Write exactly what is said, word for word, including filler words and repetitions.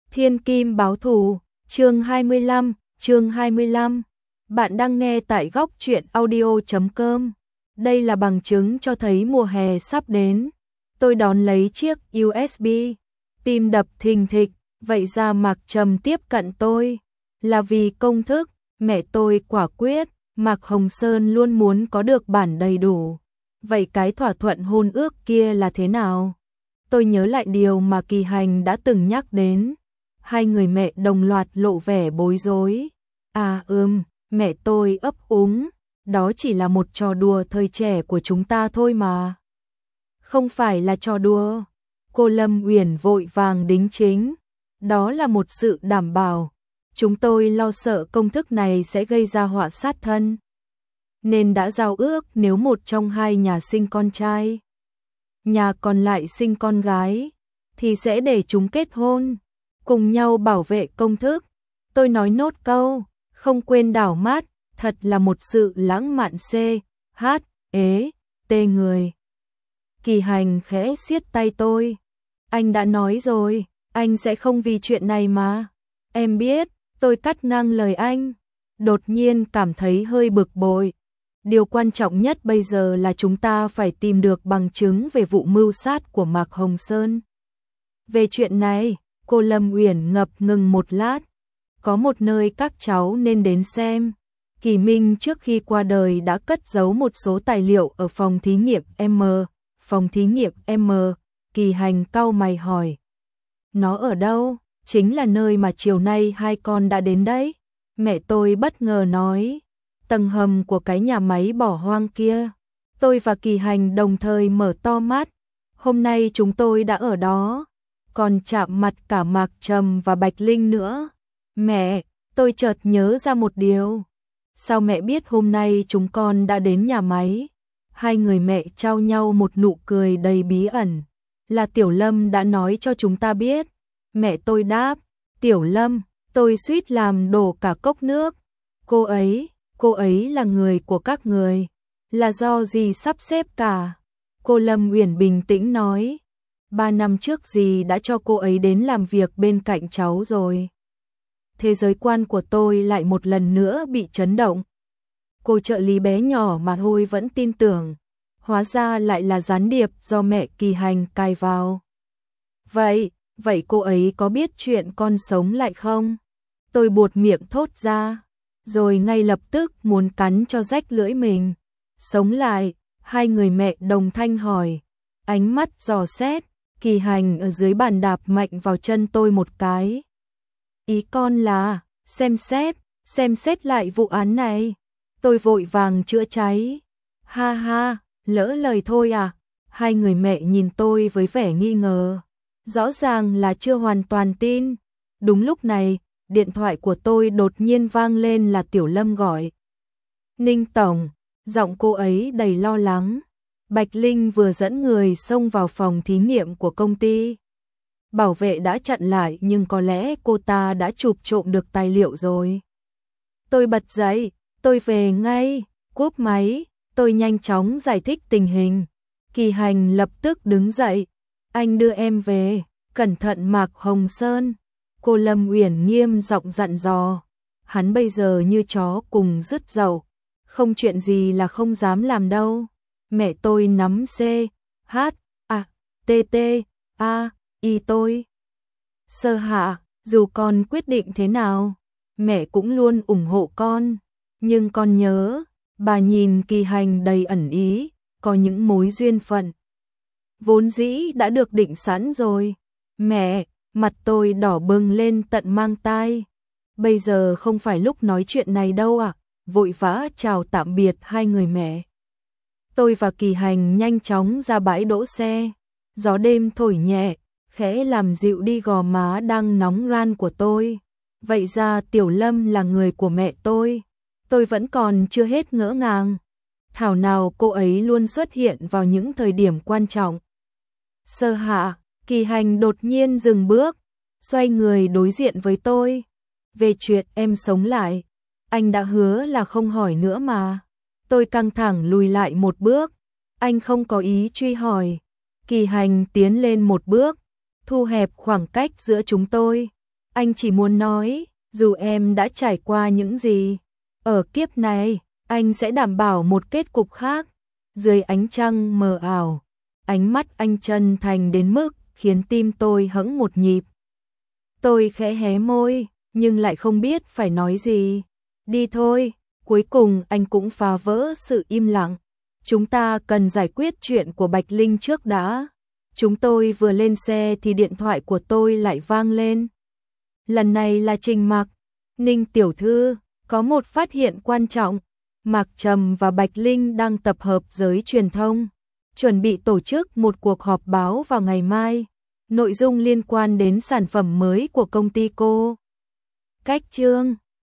Thiên Kim báo thù, chương hai mươi lăm, chương hai mươi lăm. Bạn đang nghe tại góc truyện audio chấm com. Đây là bằng chứng cho thấy mùa hè sắp đến. Tôi đón lấy chiếc u ét bê, tim đập thình thịch, vậy ra Mạc Trầm tiếp cận tôi là vì công thức, mẹ tôi quả quyết, Mạc Hồng Sơn luôn muốn có được bản đầy đủ. Vậy cái thỏa thuận hôn ước kia là thế nào? Tôi nhớ lại điều mà Kỳ Hành đã từng nhắc đến. Hai người mẹ đồng loạt lộ vẻ bối rối. À ừm, mẹ tôi ấp úng, đó chỉ là một trò đùa thời trẻ của chúng ta thôi mà. Không phải là trò đùa. Cô Lâm Uyển vội vàng đính chính. Đó là một sự đảm bảo. Chúng tôi lo sợ công thức này sẽ gây ra họa sát thân, nên đã giao ước nếu một trong hai nhà sinh con trai, nhà còn lại sinh con gái, thì sẽ để chúng kết hôn, cùng nhau bảo vệ công thức. Tôi nói nốt câu, không quên đảo mắt, thật là một sự lãng mạn c, h, ế, tê người. Kỳ Hành khẽ siết tay tôi. Anh đã nói rồi, anh sẽ không vì chuyện này mà. Em biết, tôi cắt ngang lời anh. Đột nhiên cảm thấy hơi bực bội. Điều quan trọng nhất bây giờ là chúng ta phải tìm được bằng chứng về vụ mưu sát của Mạc Hồng Sơn. Về chuyện này, cô Lâm Uyển ngập ngừng một lát. Có một nơi các cháu nên đến xem. Kỳ Minh trước khi qua đời đã cất giấu một số tài liệu ở phòng thí nghiệm M. Phòng thí nghiệm M, Kỳ Hành cau mày hỏi. Nó ở đâu? Chính là nơi mà chiều nay hai con đã đến đấy. Mẹ tôi bất ngờ nói. Tầng hầm của cái nhà máy bỏ hoang kia. Tôi và Kỳ Hành đồng thời mở to mắt. Hôm nay chúng tôi đã ở đó. Còn chạm mặt cả Mạc Trầm và Bạch Linh nữa. Mẹ, tôi chợt nhớ ra một điều. Sao mẹ biết hôm nay chúng con đã đến nhà máy? Hai người mẹ trao nhau một nụ cười đầy bí ẩn. Là Tiểu Lâm đã nói cho chúng ta biết. Mẹ tôi đáp. Tiểu Lâm, tôi suýt làm đổ cả cốc nước. Cô ấy, cô ấy là người của các người. Là do dì sắp xếp cả. Cô Lâm Uyển bình tĩnh nói. Ba năm trước dì đã cho cô ấy đến làm việc bên cạnh cháu rồi. Thế giới quan của tôi lại một lần nữa bị chấn động. Cô trợ lý bé nhỏ mà thôi vẫn tin tưởng. Hóa ra lại là gián điệp do mẹ Kỳ Hành cài vào. Vậy, vậy cô ấy có biết chuyện con sống lại không? Tôi buột miệng thốt ra, rồi ngay lập tức muốn cắn cho rách lưỡi mình. Sống lại, hai người mẹ đồng thanh hỏi. Ánh mắt dò xét, Kỳ Hành ở dưới bàn đạp mạnh vào chân tôi một cái. Ý con là, xem xét, xem xét lại vụ án này. Tôi vội vàng chữa cháy. Ha ha, lỡ lời thôi à? Hai người mẹ nhìn tôi với vẻ nghi ngờ. Rõ ràng là chưa hoàn toàn tin. Đúng lúc này, điện thoại của tôi đột nhiên vang lên là Tiểu Lâm gọi. Ninh Tổng, giọng cô ấy đầy lo lắng. Bạch Linh vừa dẫn người xông vào phòng thí nghiệm của công ty. Bảo vệ đã chặn lại nhưng có lẽ cô ta đã chụp trộm được tài liệu rồi. Tôi bật dậy, tôi về ngay, cúp máy, tôi nhanh chóng giải thích tình hình. Kỳ Hành lập tức đứng dậy. Anh đưa em về, cẩn thận Mạc Hồng Sơn. Cô Lâm Uyển nghiêm giọng dặn dò. Hắn bây giờ như chó cùng rứt dầu. Không chuyện gì là không dám làm đâu. Mẹ tôi nắm C, H, A, T, T, A, Y tôi. Sơ hạ, dù con quyết định thế nào, mẹ cũng luôn ủng hộ con. Nhưng con nhớ, bà nhìn Kỳ Hành đầy ẩn ý, có những mối duyên phận vốn dĩ đã được định sẵn rồi. Mẹ, mặt tôi đỏ bừng lên tận mang tai. Bây giờ không phải lúc nói chuyện này đâu ạ. À? Vội vã chào tạm biệt hai người mẹ. Tôi và Kỳ Hành nhanh chóng ra bãi đỗ xe. Gió đêm thổi nhẹ, khẽ làm dịu đi gò má đang nóng ran của tôi. Vậy ra Tiểu Lâm là người của mẹ tôi. Tôi vẫn còn chưa hết ngỡ ngàng. Thảo nào cô ấy luôn xuất hiện vào những thời điểm quan trọng. Sơ hạ, Kỳ Hành đột nhiên dừng bước, xoay người đối diện với tôi. Về chuyện em sống lại, anh đã hứa là không hỏi nữa mà. Tôi căng thẳng lùi lại một bước. Anh không có ý truy hỏi. Kỳ Hành tiến lên một bước, thu hẹp khoảng cách giữa chúng tôi. Anh chỉ muốn nói, dù em đã trải qua những gì, ở kiếp này, anh sẽ đảm bảo một kết cục khác. Dưới ánh trăng mờ ảo, ánh mắt anh chân thành đến mức khiến tim tôi hững một nhịp. Tôi khẽ hé môi, nhưng lại không biết phải nói gì. Đi thôi, cuối cùng anh cũng phá vỡ sự im lặng. Chúng ta cần giải quyết chuyện của Bạch Linh trước đã. Chúng tôi vừa lên xe thì điện thoại của tôi lại vang lên. Lần này là Trình Mặc. Ninh tiểu thư, có một phát hiện quan trọng. Mạc Trầm và Bạch Linh đang tập hợp giới truyền thông, chuẩn bị tổ chức một cuộc họp báo vào ngày mai. Nội dung liên quan đến sản phẩm mới của công ty cô. Cách Trương.